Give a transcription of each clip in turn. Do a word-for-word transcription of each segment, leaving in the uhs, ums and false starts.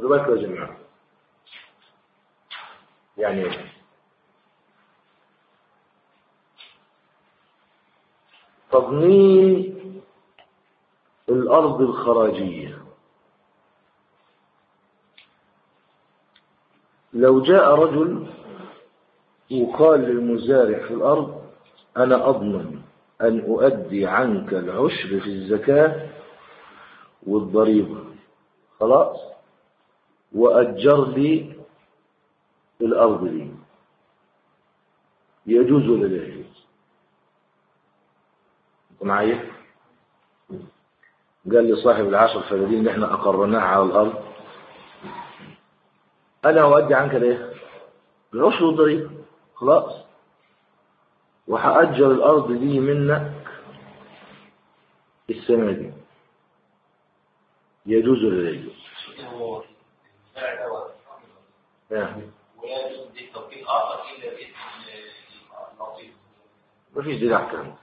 خدوا بالكم يا جماعة. يعني تضمين الأرض الخراجية، لو جاء رجل وقال للمزارع في الأرض أنا أضمن أن أؤدي عنك العشر في الزكاة والضريبة، خلاص، وأجر لي الأرض دي، يجوز ولا لا يجوز؟ أنت معايا؟ قال لي صاحب العشر فدادين اللي احنا أقرناها على الأرض أنا أؤدي عنك ليه؟ العشر والضريبة، خلاص، وهأجر الأرض دي منك السنة دي، يجوز ولا لا يجوز؟ ولا يجوز دي توكيل آخر إلا باسم النصيب. ما فيش دليل على الكلام.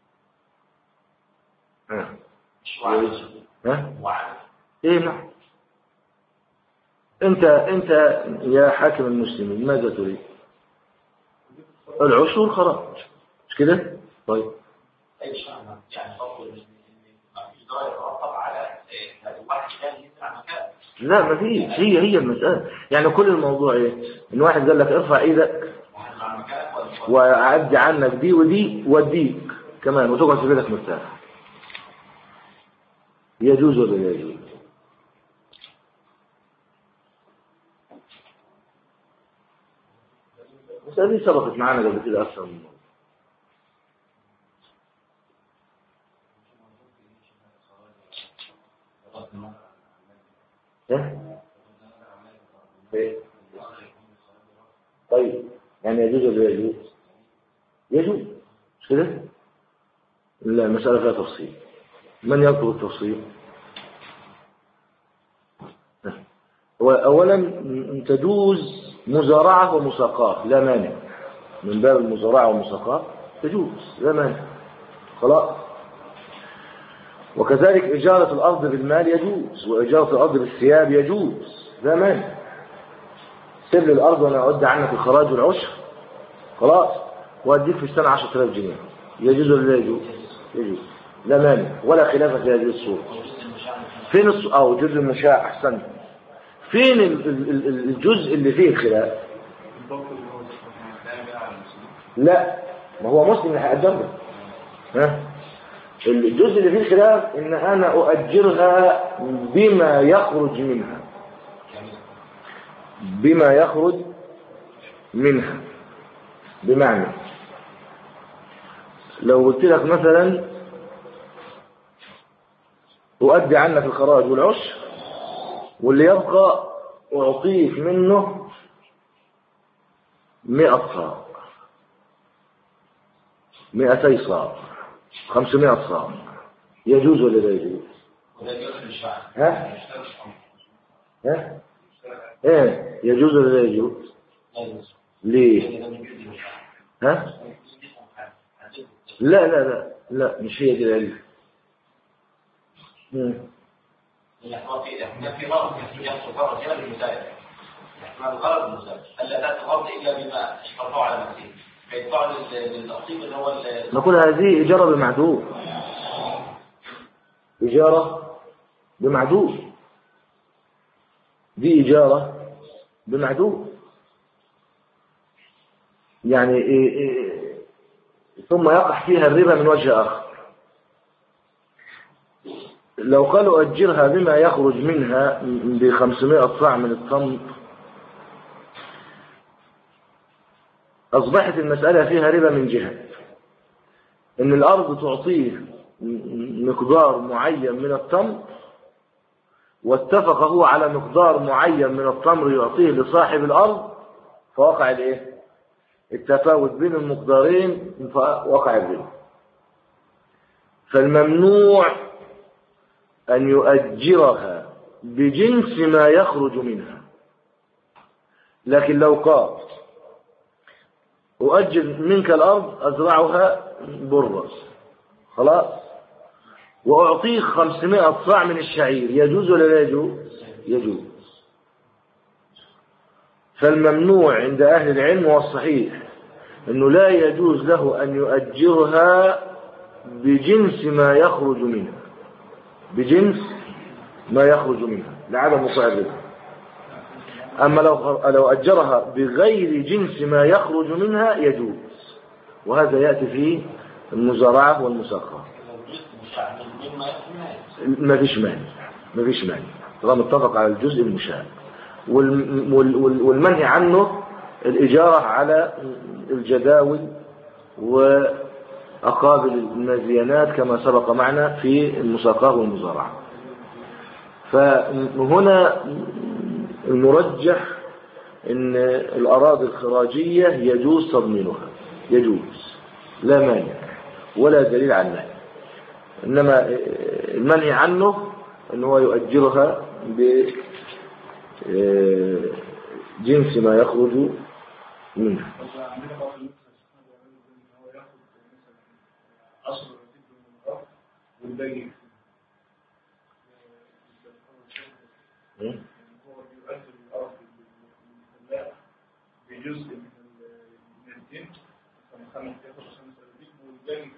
ها ها وعد. ايه نعم. انت انت يا حاكم المسلمين ماذا تريد؟ العشر والخراج، مش كده؟ طيب اي شيء يعني تقول ان ما فيش ضرر يترتب على واحد ثاني ينزل على مكان. لا ما فيش، هي هي المسألة يعني كل الموضوع ايه؟ ان واحد قال لك ارفع ايدك وأعدي عنك دي ودي واديك كمان وتقعد في بيتك مرتاح، يجوز ولا لا يجوز؟ بس هذه سبقت معانا قبل كده أكثر من مرة. ايه؟ طيب يعني يجوز ولا يجوز؟ يجوز، مش كده؟ لا المسألة فيها تفصيل. من يطلب التفصيل؟ أولا تجوز مزارعة ومساقات لا مانع، من باب المزارعة والمساقات تجوز لا مانع، خلاص. وكذلك إجارة الأرض بالمال يجوز، وإجارة الأرض بالثياب يجوز لا مانع. سر الأرض وأنا أودي عنك الخراج والعشر، خلاص، وأديك في السنة عشرة آلاف جنيه، يجوز ولا لا يجوز؟ يجوز لا مانع ولا خلاف في هذه الصورة. فين الص... أو جزء المشاع أحسن، فين الجزء اللي فيه الخلاف؟ لا ما هو مسلم اللي هيقدمه. ها الجزء اللي فيه الخلاف ان انا اؤجرها بما يخرج منها، بما يخرج منها. بمعنى لو قلت لك مثلا اؤدي عنك الخراج والعشر واللي يبقى اعطيك منه مئة صاع، مئتي صاع، خمسمائة صاع، يجوز ولا لا يجوز؟ ها؟ ها؟ ايه يجوز ولا لا يجوز؟ ليه؟ ها؟ لا لا لا لا مش هي دي العلة. يعني في غرض يحصل غرض جانب المساعدة، احتمال الغرض المساعدة ألا تأتي غرض إلا بما اشترطوا على نفسه فيدفعوا للأصيب اللي هو نقول هذه إجارة بمعدود، إجارة بمعدود، دي إجارة بمعدود يعني إيه إيه ثم يقع فيها الربا من وجه آخر. لو قالوا أجرها بما يخرج منها بخمسمائة صاع من التمر أصبحت المسألة فيها ربا من جهة إن الأرض تعطيه مقدار معين من التمر واتفق هو على مقدار معين من التمر يعطيه لصاحب الأرض فوقع الإيه؟ التفاوت بين المقدارين فوقع الربا. فالممنوع أن يؤجرها بجنس ما يخرج منها. لكن لو قال أؤجر منك الأرض أزرعها برا، خلاص، وأعطيك خمسمائة صاع من الشعير، يجوز ولا لا يجوز؟ يجوز. فالممنوع عند أهل العلم والصحيح أنه لا يجوز له أن يؤجرها بجنس ما يخرج منها، بجنس ما يخرج منها لعدم وقوع الربا. أما لو لو أجرها بغير جنس ما يخرج منها يجوز، وهذا يأتي في المزارعة والمساقة. ما فيش مانع، ما فيش مانع طالما اتفق على الجزء المشاع. والمنهي عنه الإجارة على الجداول وأقابل المزيانات كما سبق معنا في المساقة والمزارعة. فهنا المرجح ان الأراضي الخراجية يجوز تضمينها، يجوز لا مانع ولا دليل على النهي، إنما المنهي عنه أنه يؤجرها بجنس ما يخرج منها. بجزء من الدين خمس ياخد خمس أربيع والباقي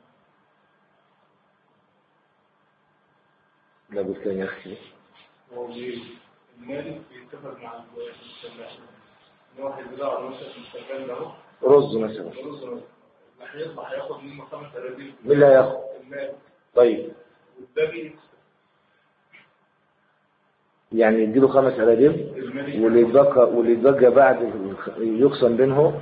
لا بالكان يا أخي هو المالك بيتفق مع المستمع إن واحد بضاعة مثلا مستقبل له رز مثلا رز رز هيطلع هياخد منه خمس أربيع. مين اللي هياخد؟ المالك. طيب والباقي يعني يديله خمس أراديم واللي يتبقى واللي يتبقى بعد يقسم بينهم.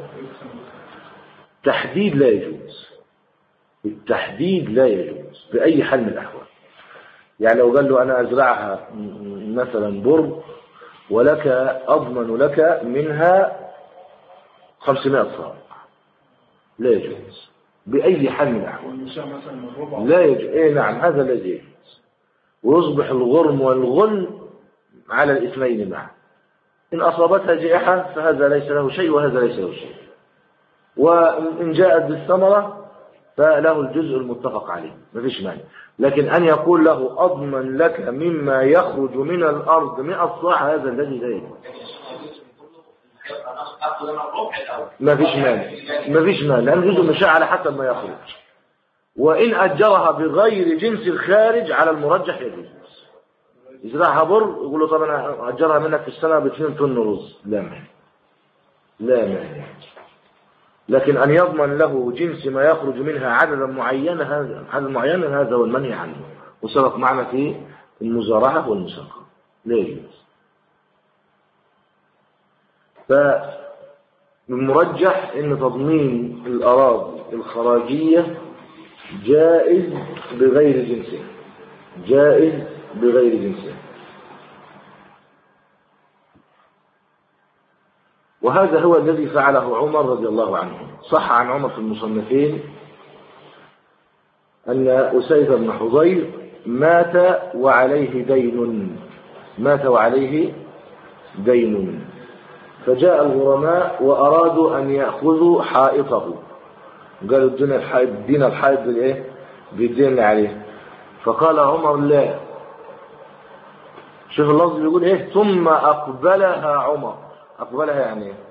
تحديد لا يجوز، التحديد لا يجوز بأي حال من الأحوال. يعني لو قال له أنا أزرعها مثلا بر ولك أضمن لك منها خمسمائة صاع، لا يجوز بأي حال من الأحوال. لا يجوز. إيه نعم هذا لا يجوز، ويصبح الغرم والغل على الاثنين معا. إن أصابتها جائحة فهذا ليس له شيء وهذا ليس له شيء، وإن جاءت بالثمرة فله الجزء المتفق عليه ما فيش مانع. لكن أن يقول له أضمن لك مما يخرج من الأرض مئة صاع هذا الذي لا يجوز. ما فيش مانع، ما فيش مانع لأن الجزء مشاع على حسب ما يخرج. وإن أجرها بغير جنس الخارج على المرجح يجوز. يزرعها بر يقول له طب أنا أجرها منك في السنة باثنين طن رز، لا مانع لا مانع. لكن أن يضمن له جنس ما يخرج منها عددا معينا هذا عدد معين هذا هو المنهي عنه، وسبق معنا في المزارعة والمساقة لا يجوز. فالمرجح أن تضمين الأراضي الخراجية جائز بغير جنسه، جائز بغير جنسه. وهذا هو الذي فعله عمر رضي الله عنه. صح عن عمر في المصنفين أن أسيد بن حضير مات وعليه دين، مات وعليه دين، فجاء الغرماء وأرادوا أن يأخذوا حائطه، قالوا الدين الحائط الدين الحائط بالإيه؟ بالدين اللي عليه. فقال عمر لا، شوف اللفظ بيقول إيه، ثم أقبلها عمر. أقبلها يعني إيه؟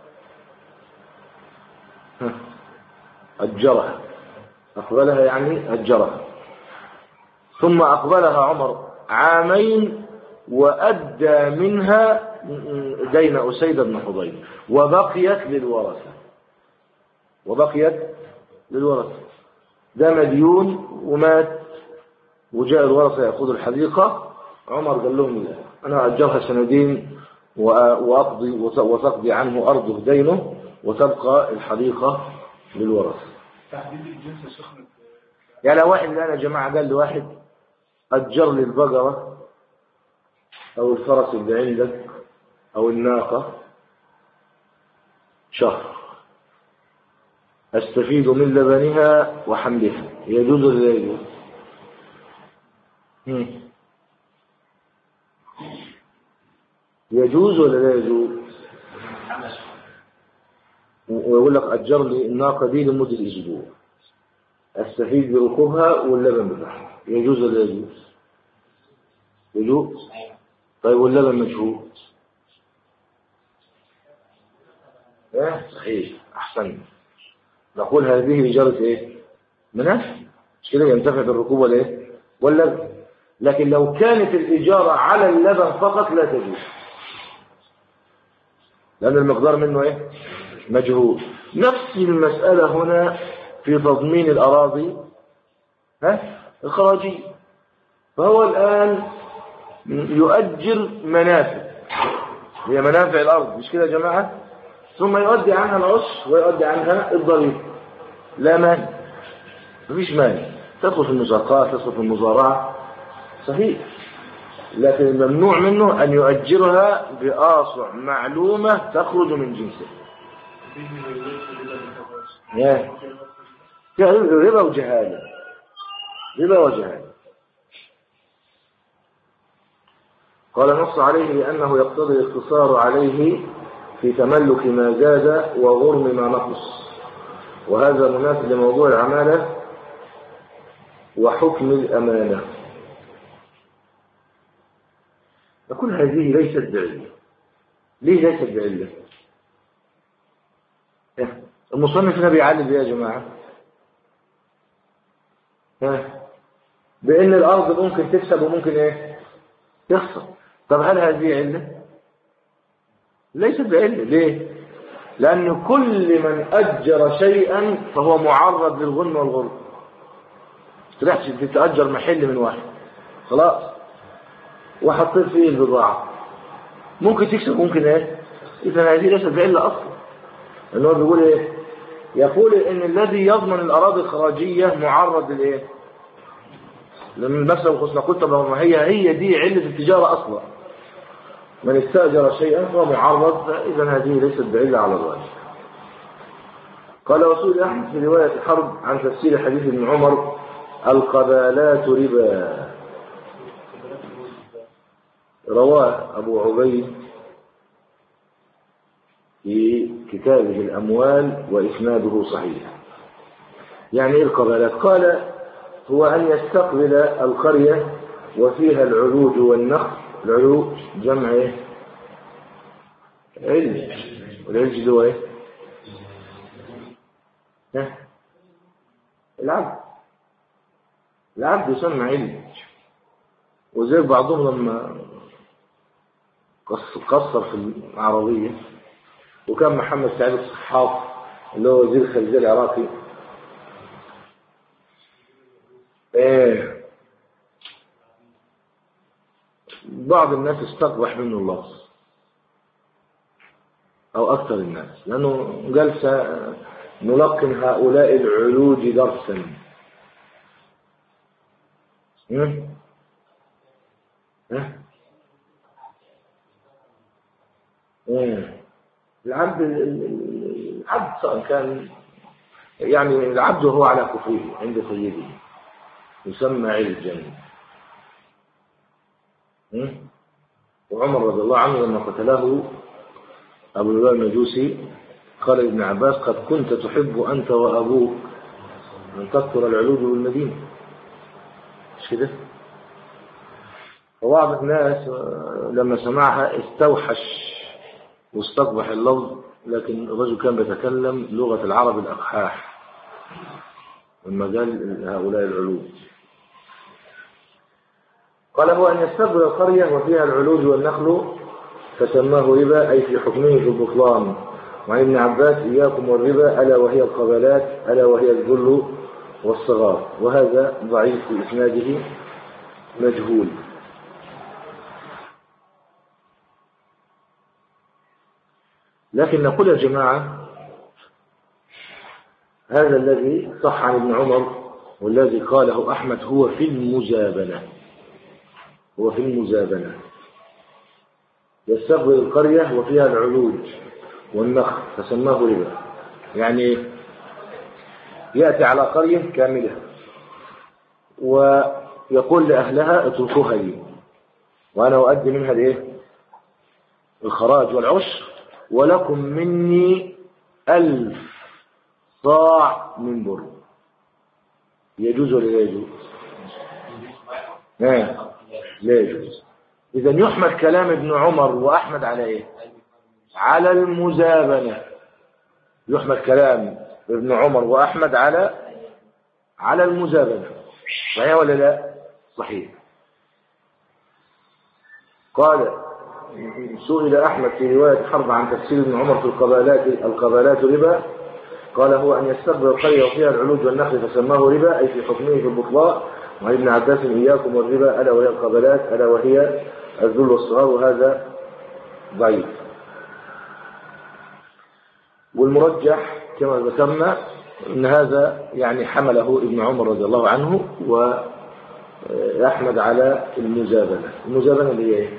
أجرها. أقبلها يعني أجرها. ثم أقبلها عمر عامين وأدى منها دين أسيد بن حضير وبقيت للورثة، وبقيت للورثة. ده مديون ومات وجاء الورثة يأخذ الحديقة. عمر قال لهم لا، أنا أجرها سندين وأقضي وتقضي عنه أرضه دينه وتبقى الحديقة للورثة. تحديد الجنس سخنة. يعني واحد الآن يا جماعة قال لواحد أجر لي البقرة أو الفرس اللي عندك أو الناقة شهر أستفيد من لبنها وحملها، يجوز ولا لا يجوز؟ يجوز ولا لا يجوز؟ ويقول لك أجر لي الناقة دي لمدة أسبوع أستفيد بركوبها واللبن بتاعها، يجوز ولا لا يجوز؟ يجوز. طيب واللبن مجهول إيه؟ صحيح، أحسن. نقول هذه إجارة إيه؟ منافع، مش كده ينتفع بالركوب ولا إيه؟ واللبن. لكن لو كانت الإجارة على اللبن فقط لا تجوز، لأن المقدار منه إيه؟ مجهول. نفس المسألة هنا في تضمين الأراضي ها؟ الخراجية. فهو الآن يؤجر منافع، هي منافع الأرض، مش كده يا جماعة؟ ثم يؤدي عنها العشر ويؤدي عنها الضريبة. لا مانع، مفيش مانع، تدخل في المساقات، تدخل في المزارعة، صحيح. لكن الممنوع منه أن يؤجرها بآصع معلومة تخرج من جنسه. ربا وجهالة، ربا وجهالة. قال نص عليه لأنه يقتضي الاقتصار عليه في تملك ما زاد وغرم ما نقص، وهذا مناسب لموضوع العمالة وحكم الأمانة. نقول هذه ليست بعلة. ليه ليست بعلة؟ المصنف هنا بيعلل بيه يا جماعة ها؟ بأن الأرض ممكن تكسب وممكن إيه؟ تخسر. طب هل هذه علة؟ ليست بعلة. ليه؟ لأن كل من أجر شيئا فهو معرض للغنم والغرب. تروح تتأجر محل من واحد خلاص وحطيت فيه البضاعة، ممكن تكسب ممكن ايه. إذا هذه ليست بعلة أصلا. لأنه بيقول ايه؟ يقول إن الذي يضمن الأراضي الخراجية معرض للايه؟ لأن المكسب والخسارة. قلت طب ما هي هي دي علة التجارة أصلا. من استأجر شيئا فهو معرض، فإذا هذه ليست بعلة على الراجح. قال رسول أحمد في رواية حرب عن تفسير حديث ابن عمر: القبالات ربا. رواه أبو عبيد في كتابه الأموال وإسناده صحيح. يعني إيه القبالات؟ قال هو أن يستقبل القرية وفيها العلوج والنخل. العلوج جمع إيه؟ علج. والعلج هو إيه؟ ها؟ العبد. العبد يسمى علج. وزي بعضهم لما قصر في العربية، وكان محمد سعيد الصحاف اللي هو وزير الخارجية العراقي ايه بعض الناس استقبح منه اللفظ او اكثر الناس، لانه قال سنلقن هؤلاء العلوج درسا. ها ها ايه العبد العبد سواء كان يعني العبد هو على كفره عند سيده يسمى علجا. وعمر رضي الله عنه لما قتله أبو لؤلؤ المجوسي قال ابن عباس: قد كنت تحب أنت وأبوك أن تكثر العلوج بالمدينة. مش كده؟ وبعض الناس لما سمعها استوحش واستقبح اللفظ، لكن الرجل كان بيتكلم لغة العرب الأقحاح لما قال هؤلاء العلوج. قال هو أن يستقبل القرية وفيها العلوج والنخل فسماه ربا، أي في حكمه في البطلان. وعن ابن عباس: إياكم والربا ألا وهي القبلات ألا وهي الذل والصغار. وهذا ضعيف في إسناده مجهول. لكن نقول يا جماعة هذا الذي صح عن ابن عمر والذي قاله أحمد هو في المزابنة. هو في المزابنة يستقبل القرية وفيها العلوج والنخل فسماه ربا. يعني يأتي على قرية كاملة ويقول لأهلها اتركوها لي وأنا أؤدي منها الايه؟ الخراج والعشر، ولكم مني ألف صاع من بر. يجوز ولا لا يجوز؟ لا لا يجوز. إذن يحمد كلام ابن عمر وأحمد على إيه؟ على المزابنة. يحمل كلام ابن عمر وأحمد على على المزابنة. صحيح ولا لا؟ صحيح. قال سئل أحمد في رواية حرب عن تفسير ابن عمر في القبالات القبالات ربا، قال هو أن يستقبل القرية وفيها العلوج والنخل فسماه ربا، أي في حكمه في البطلاء. وعن ابن عباس إياكم والربا ألا وهي القبالات ألا وهي الذل والصغار، وهذا ضعيف. والمرجح كما ذكرنا أن هذا يعني حمله ابن عمر رضي الله عنه وأحمد على المزابنة. المزابنة اللي هي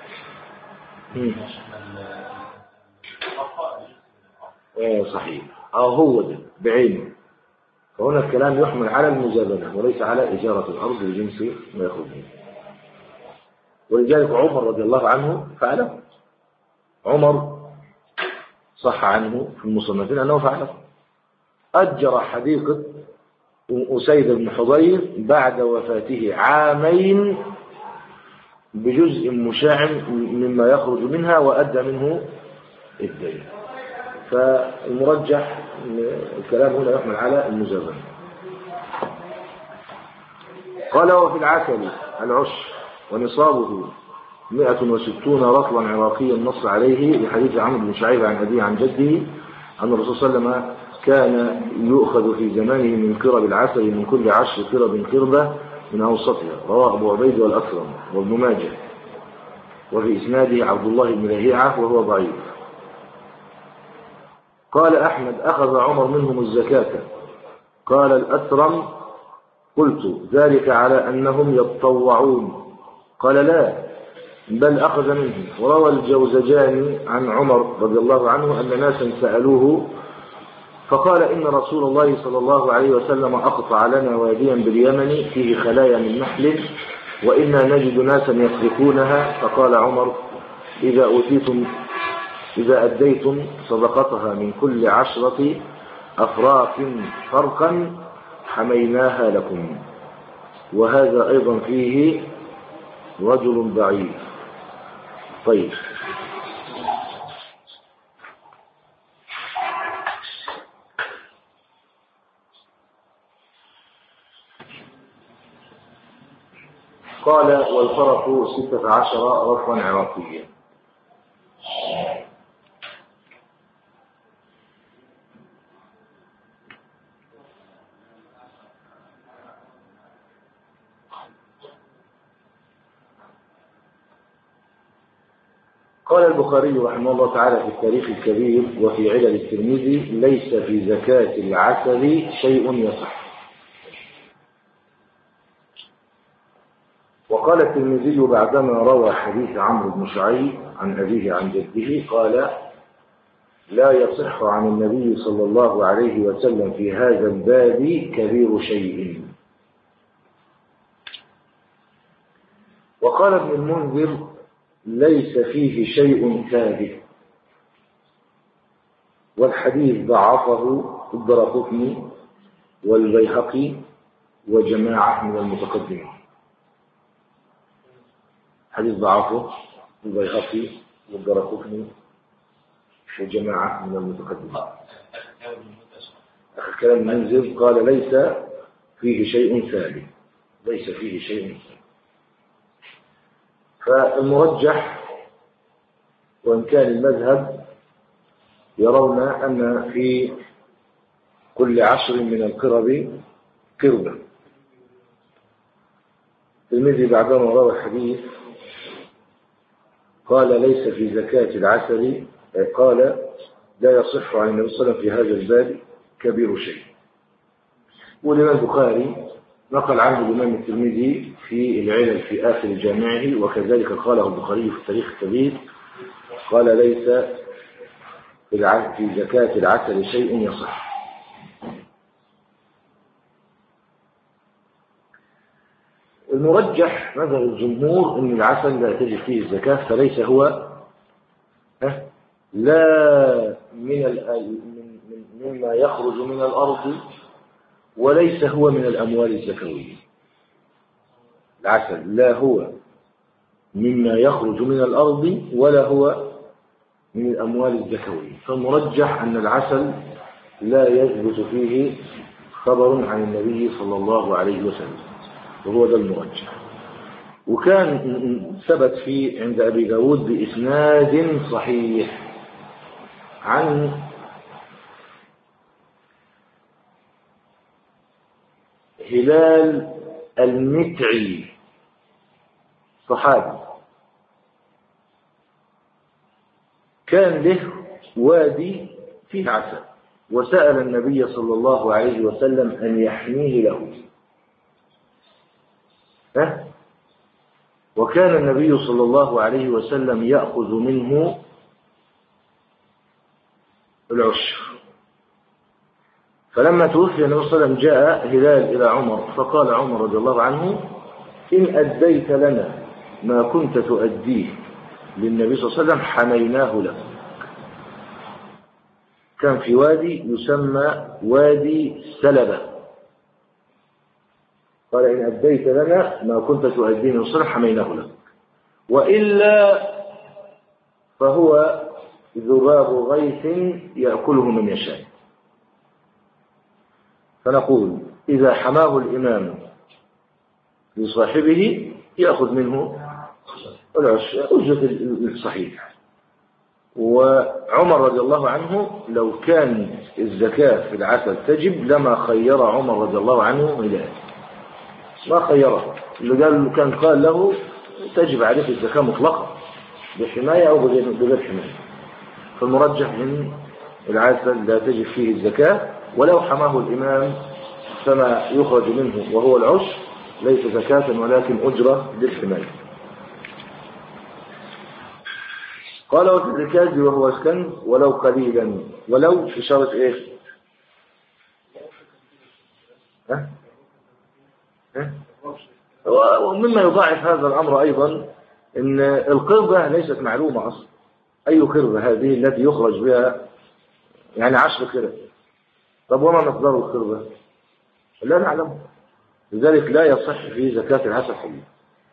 ايه؟ صحيح. اه هو ده بعينه. فهنا الكلام يحمل على المزابنة وليس على إجارة الأرض لجنس ما يخرج منه. ولذلك عمر رضي الله عنه فعله. عمر صح عنه في المصنفين أنه فعله. أجر حديقة أسيد بن حضير بعد وفاته عامين بجزء مشاع مما يخرج منها وأدى منه الدين. فالمرجح الكلام هنا يحمل على المزابنة. قال وفي العسل العشر ونصابه مئة وستون رطلا عراقيا نص عليه لحديث عمرو بن شعيب عن أبيه عن جده أن الرسول صلى الله عليه وسلم كان يؤخذ في زمانه من قرب العسل من كل عشر قرب قربة من أوسطها. رواه أبو عبيد والأكرم وابن ماجه، وفي إسناده عبد الله بن لهيعة وهو ضعيف. قال أحمد أخذ عمر منهم الزكاة. قال الأثرم قلت ذلك على أنهم يتطوعون. قال لا بل أخذ منهم. وروى الجوزجاني عن عمر رضي الله عنه أن ناسا سألوه فقال إن رسول الله صلى الله عليه وسلم أقطع لنا واديا باليمن فيه خلايا من نحل وإنا نجد ناسا يسرقونها. فقال عمر إذا أوتيتم إذا أديتم صدقتها من كل عشرة أفراق فرقا حميناها لكم. وهذا أيضا فيه رجل ضعيف. طيب قال والفرق ستة عشر رطلا عراقيا. قال البخاري رحمه الله تعالى في التاريخ الكبير وفي علل الترمذي ليس في زكاة العسل شيء يصح. وقال الترمذي بعدما روى حديث عمرو بن شعيب عن أبيه عن جده قال لا يصح عن النبي صلى الله عليه وسلم في هذا الباب كبير شيء. وقال ابن المنذر ليس فيه شيء ثابت، والحديث ضعفه الدرقطني والبيهقي وجماعة من المتقدمين. حديث ضعفه البيهقي والدرقطني وجماعة من المتقدمين. آخر كلام المنذر قال ليس فيه شيء ثابت، ليس فيه شيء ثابت. فالمرجح وإن كان المذهب يرون أن في كل عشر من القرب قربة. الترمذي بعدما روى الحديث قال ليس في زكاة العسل قال لا يصح عن النبي صلى الله عليه وسلم في هذا الباب كبير شيء. والإمام البخاري نقل عنه الإمام الترمذي في العلل في آخر جامعه، وكذلك قاله البخاري في التاريخ الكبير قال ليس في زكاة العسل شيء يصح. المرجح مذهب الجمهور أن العسل لا تجب فيه الزكاة، فليس هو لا من مما يخرج من الأرض وليس هو من الأموال الزكوية. العسل لا هو مما يخرج من الأرض ولا هو من الأموال الزكوية. فالمرجح أن العسل لا يثبت فيه خبر عن النبي صلى الله عليه وسلم، وهو ده المرجح. وكان ثبت فيه عند أبي داود بإسناد صحيح عن هلال المتعي صحابي، كان له وادي فيه عسل، وسأل النبي صلى الله عليه وسلم أن يحميه له. ها؟ وكان النبي صلى الله عليه وسلم يأخذ منه العشر. فلما توفي النبي صلى الله عليه وسلم جاء هلال إلى عمر فقال عمر رضي الله عنه: إن أديت لنا ما كنت تؤديه للنبي صلى الله عليه وسلم حميناه له. كان في وادي يسمى وادي سلبة، قال: إن أديت لنا ما كنت تؤديه للنبي صلى الله عليه وسلم حميناه له، وإلا فهو ذباب غيث يأكله من يشاء. فنقول إذا حماه الإمام لصاحبه يأخذ منه العشر أجرة الصحيح. وعمر رضي الله عنه لو كان الزكاة في العسل تجب لما خير عمر رضي الله عنه هلال، ما خيره، اللي قال كان قال له تجب عليك الزكاة مطلقة بحماية أو بغير حماية. فالمرجح من العسل لا تجب فيه الزكاة، ولو حماه الإمام فما يخرج منه وهو العشر ليس زكاة ولكن أجرة للحماية. قال: وفي الركاز وهو الكنز ولو قليلا، ولو في شرط ايش؟ ها؟ ها؟ ومما يضاعف هذا الأمر أيضا إن القربة ليست معلومة أصلا. أي قربة هذه التي يخرج بها؟ يعني عشر قرب. طب وما مقدار القربة؟ لا نعلم، لذلك لا يصح في زكاة العسل حليب.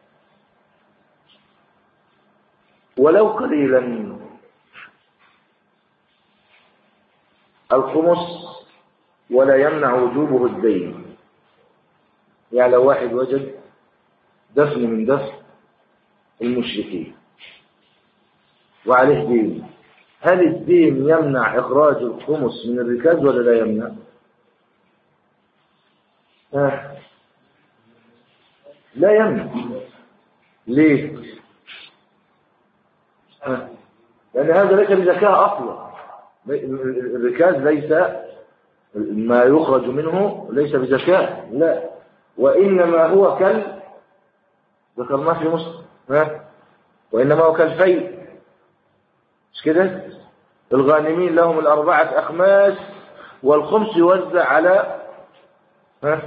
ولو قليلا، الخمس ولا يمنع وجوبه الدين. يعني لو واحد وجد دفن من دفن المشركين وعليه دين، هل الدين يمنع إخراج الخمس من الركاز ولا لا يمنع؟ آه. لا يمنع. ليه؟ آه. لأن هذا ليس بزكاة أصلا. الركاز ليس ما يخرج منه ليس بزكاة، لا، وإنما هو كل ذكرناه في مسلم، ها؟ وإنما هو كالفيء، مش كده؟ الغانمين لهم الأربعة أخماس والخمس يوزع على ها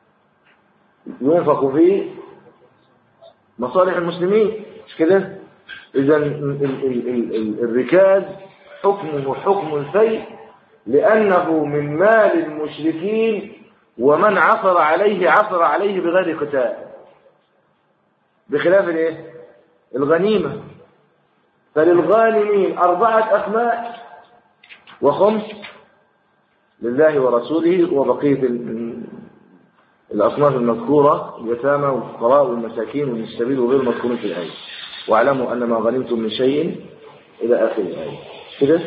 ينفق في مصالح المسلمين، مش كده؟ إذا الركاز حكمه حكم الفيء لأنه من مال المشركين، ومن عثر عليه عثر عليه بغير قتال، بخلاف الايه؟ الغنيمة. فللغانمين أربعة أخماس وخمس لله ورسوله، وبقية الأصناف المذكورة اليتامى والفقراء والمساكين وابن السبيل وغير المذكورين في الآية. واعلموا أن ما غنمتم من شيء إلى آخر الآية كده.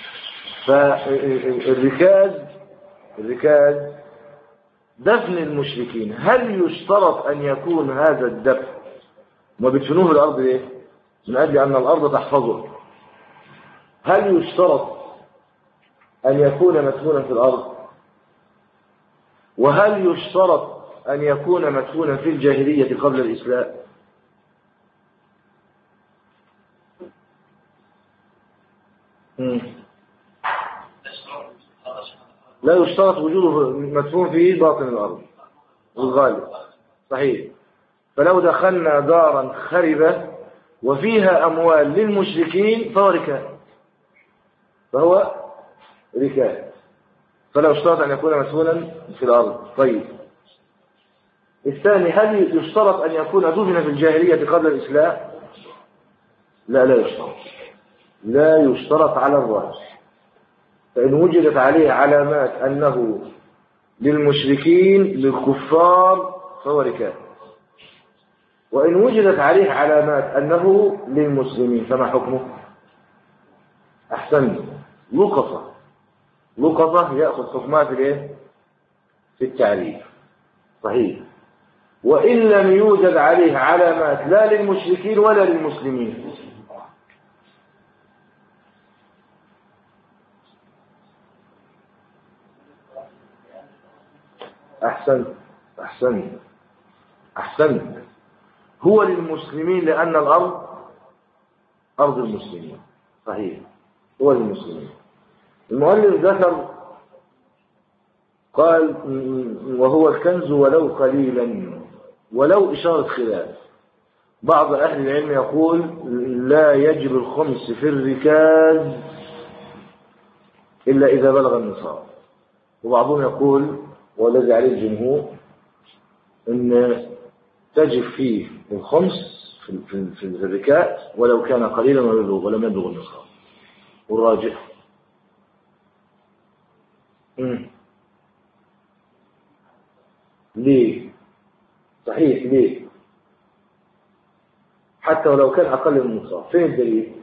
فالركاز الركاز دفن المشركين، هل يشترط أن يكون هذا الدفن ما بيدفنوه في الأرض ليه؟ من أجل أن الأرض تحفظه. هل يشترط أن يكون مدفونا في الأرض؟ وهل يشترط أن يكون مدفونا في الجاهلية قبل الإسلام؟ مم. لا يشترط وجوده مدفون في باطن الأرض الغالب، صحيح. فلو دخلنا دارا خربة وفيها أموال للمشركين فهو ركاز، فهو ركاز فلا يشترط أن يكون مدفونا في الأرض. طيب، الثاني، هل يشترط أن يكون دفن في الجاهلية قبل الإسلام؟ لا لا يشترط، لا يشترط على الراجح. فإن وجدت عليه علامات أنه للمشركين للكفار فهو ركاز، وإن وجدت عليه علامات أنه للمسلمين فما حكمه؟ أحسن، لقطة لقطة يأخذ حكمها في الإيه؟ في التعريف. صحيح. وإن لم يوجد عليه علامات لا للمشركين ولا للمسلمين أحسن أحسن أحسن هو للمسلمين لأن الأرض أرض المسلمين. صحيح، هو للمسلمين. المؤلف ذكر قال وهو الكنز ولو قليلا، ولو إشارة خلاف. بعض أهل العلم يقول لا يجب الخمس في الركاز إلا إذا بلغ النصاب، وبعضهم يقول والذي عليه الجمهور أن تجب فيه الخمس في الركاز ولو كان قليلا ولم يبلغ النصاب. والراجح امم ليه؟ صحيح، ليه؟ حتى ولو كان أقل من النصاب. فين الدليل؟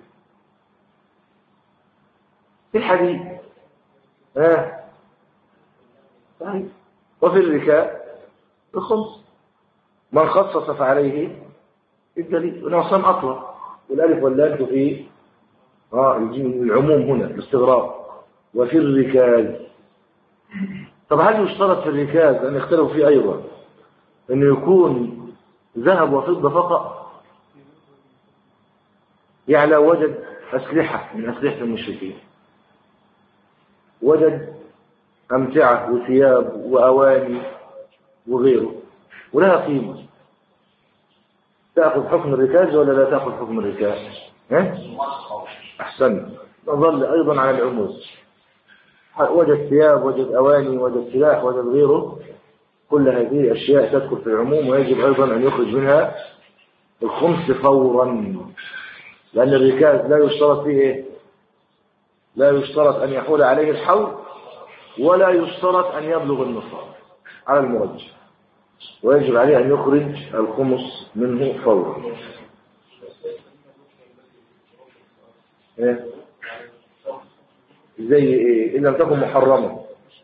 في الحديث. ها صحيح. وفي الركاء الخمس، من خصص فعليه الدليل. ونعصم أطلق والألف واللام في آه العموم هنا الاستغراق. وفي الركاز، طب هل يشترط في الركاز أن يختلفوا فيه أيضا أنه يكون ذهب وفضة فقط؟ يعني لو وجد أسلحة من أسلحة المشركين، وجد أمتعة وثياب وأواني وغيره ولها قيمة، تأخذ حكم الركاز ولا لا تأخذ حكم الركاز؟ ها؟ أحسن، نظل أيضا على العموم. وجد ثياب، وجد أواني، وجد سلاح، وجد غيره، كل هذه أشياء تدخل في العموم، ويجب أيضا أن يخرج منها الخمس فورا، لأن الركاز لا يشترط فيه إيه؟ لا يشترط أن يحول عليه الحول ولا يشترط أن يبلغ النصاب على المرجح، ويجب عليه أن يخرج الخمس منه فورا. إيه؟ زي إيه؟ إن لم تكن محرمة.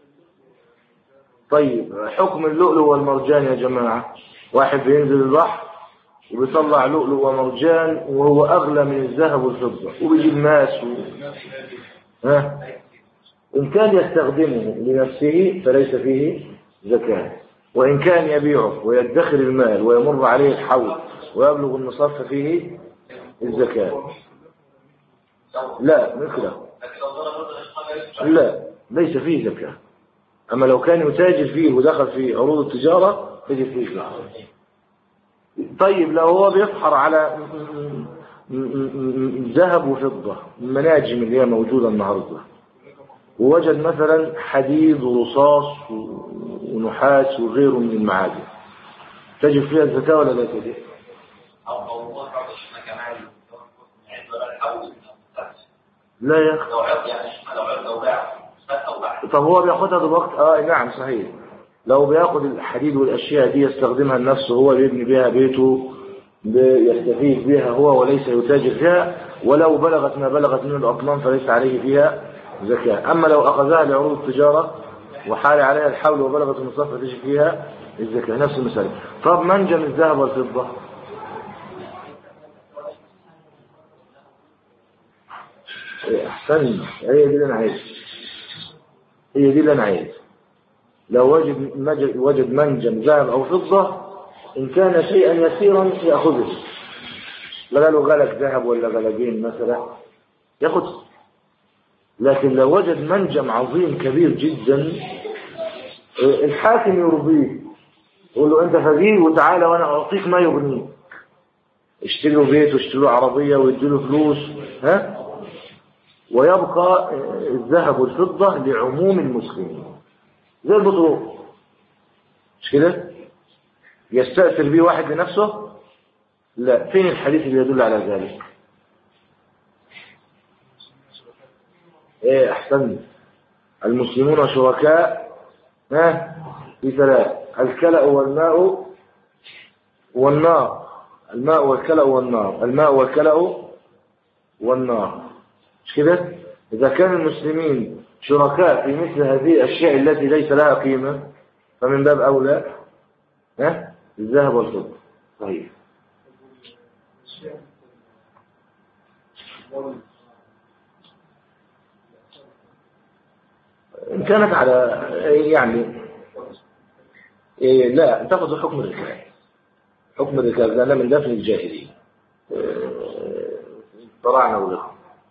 طيب حكم اللؤلؤ والمرجان يا جماعة، واحد بينزل البحر وبيطلع لؤلؤ ومرجان وهو أغلى من الذهب والفضة وبيجيب ماس و... ها؟ إن كان يستخدمه لنفسه فليس فيه زكاة، وإن كان يبيعه ويدخر المال ويمر عليه الحول ويبلغ النصاب ففيه الزكاة. لا مثله، لا ليس فيه زكاة. أما لو كان يتاجر فيه ودخل في عروض التجارة تجد فيه زكاة. طيب لو هو بيفحر على ذهب وفضة، المناجم اللي هي موجودة النهارده، ووجد مثلا حديد ورصاص ونحاس وغيره من المعادن، تجب فيها الزكاة ولا لا تجب؟ لا يا أخي. طب هو بياخدها بالوقت؟ اه نعم صحيح. لو بياخد الحديد والأشياء دي يستخدمها لنفسه، هو يبني بها بيته، يستفيد بها هو وليس يتاجر فيها، ولو بلغت ما بلغت من الأطنان فليس عليه فيها زكاة. أما لو أخذها لعروض التجارة وحال عليها الحول وبلغت النصاب فتجي فيها الزكاة. نفس المثال. طب منجم الذهب والفضة، أحسن، هي دي اللي أنا عايز، هي دي اللي أنا عايز. لو وجد وجد منجم ذهب أو فضة، إن كان شيئا يسيرا يأخذه، لا قالوا غلق ذهب ولا غلقين مثلا يأخذه. لكن لو وجد منجم عظيم كبير جدا، الحاكم يرضيه، يقول له أنت فقير وتعالى وأنا أعطيك ما يغنيك، اشتري له بيت واشتري له عربية ويدي له فلوس، ها؟ ويبقى الذهب والفضة لعموم المسلمين زي البترول، مش كده؟ يستأثر به واحد لنفسه؟ لا. فين الحديث اللي يدل على ذلك؟ ايه احسن. المسلمون شركاء ها في ثلاث: الكلأ والماء والنار. الماء والكلأ والنار، الماء والكلأ والنار، مش كده؟ إذا كان المسلمين شركاء في مثل هذه الأشياء التي ليس لها قيمة فمن باب أولى ها الذهب والفضة. طيب إن كانت على يعني إيه لا تأخذ حكم الركاب، حكم الركاب لأنها من دفن الجاهلية طلعنا ولكم.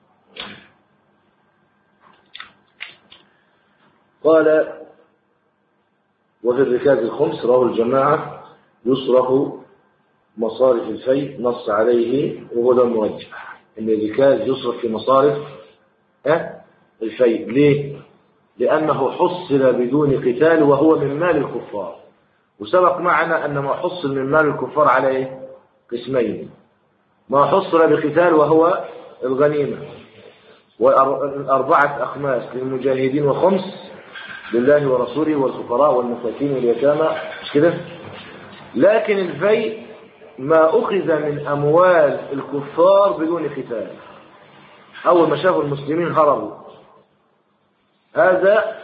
قال وفي الركاز الخمس رواه الجماعة يصرف مصارف الفيء، نص عليه وهو ده المرجح ان الركاز يصرف في مصارف أه؟ الفيء. ليه؟ لأنه حصل بدون قتال وهو من مال الكفار، وسبق معنا أن ما حصل من مال الكفار على إيه؟ قسمين: ما حصل بقتال وهو الغنيمة، وأربعة أخماس للمجاهدين وخمس لله ورسوله والفقراء والمساكين واليتامى، مش كده؟ لكن الفيء ما أخذ من أموال الكفار بدون قتال، أول ما شافوا المسلمين هربوا، هذا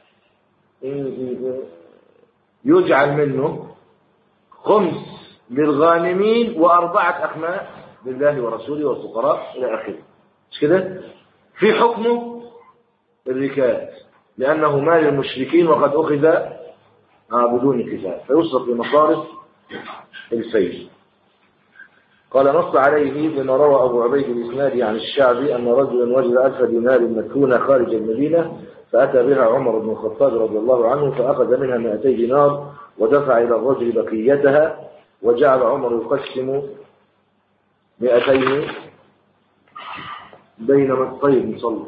يجعل منه خمس للغانمين وأربعة أخماس لله ورسوله والفقراء إلى آخره، مش كده؟ في حكمه الركاز لأنه مال المشركين وقد أخذ بدون قتال فيصرف لمصارف الفيء. قال نص عليه بما روى أبو عبيد الإسنادي عن الشعبي أن رجلا وجد ألف دينار مدفونة خارج المدينة فأتى بها عمر بن الخطاب رضي الله عنه فأخذ منها مئتي دينار ودفع إلى الرجل بقيتها، وجعل عمر يقسم مئتين بين الطيب مصلي.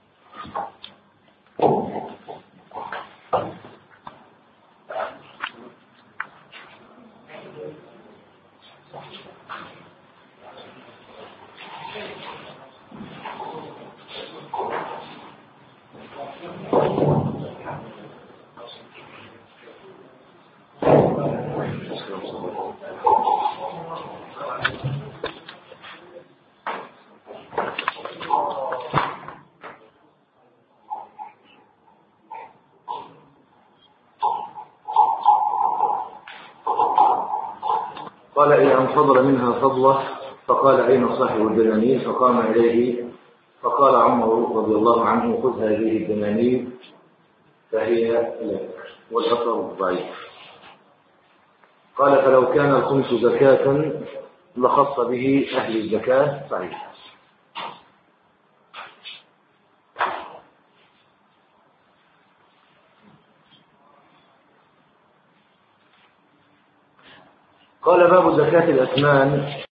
قال إذا انفضل منها فضلة فقال أين صاحب الدنانير؟ فقام إليه فقال عمر رضي الله عنه خذ هذه الدنانير فهي لك، والأثر ضعيف. قال فلو كان الخمس زكاة لخص به أهل الزكاة صحيح. قال باب زكاة الأثمان